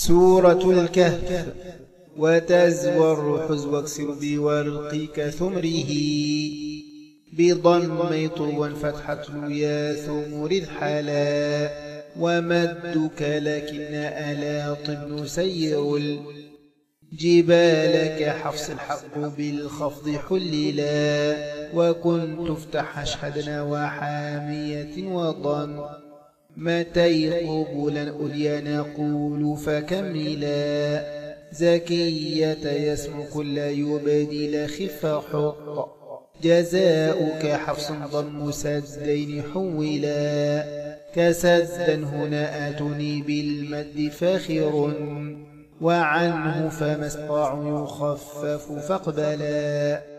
سورة الكهف. وتزور حزو اكسر بورقك ثمره بضم طوا فتحة يا ثمر الحلا ومدك لكن ألا طب سير الجبال كحفص الحق بالخفض حللا وكنت افتح أشهدنا وحامية وضم متي قبلا أوليا نقول فكملا زكية يسم كل يبدل خف حق جزاؤك حفص ضم سدين حولا كسدا هنا آتني بالمد فاخر وعنه فما استطاع يخفف فاقبلا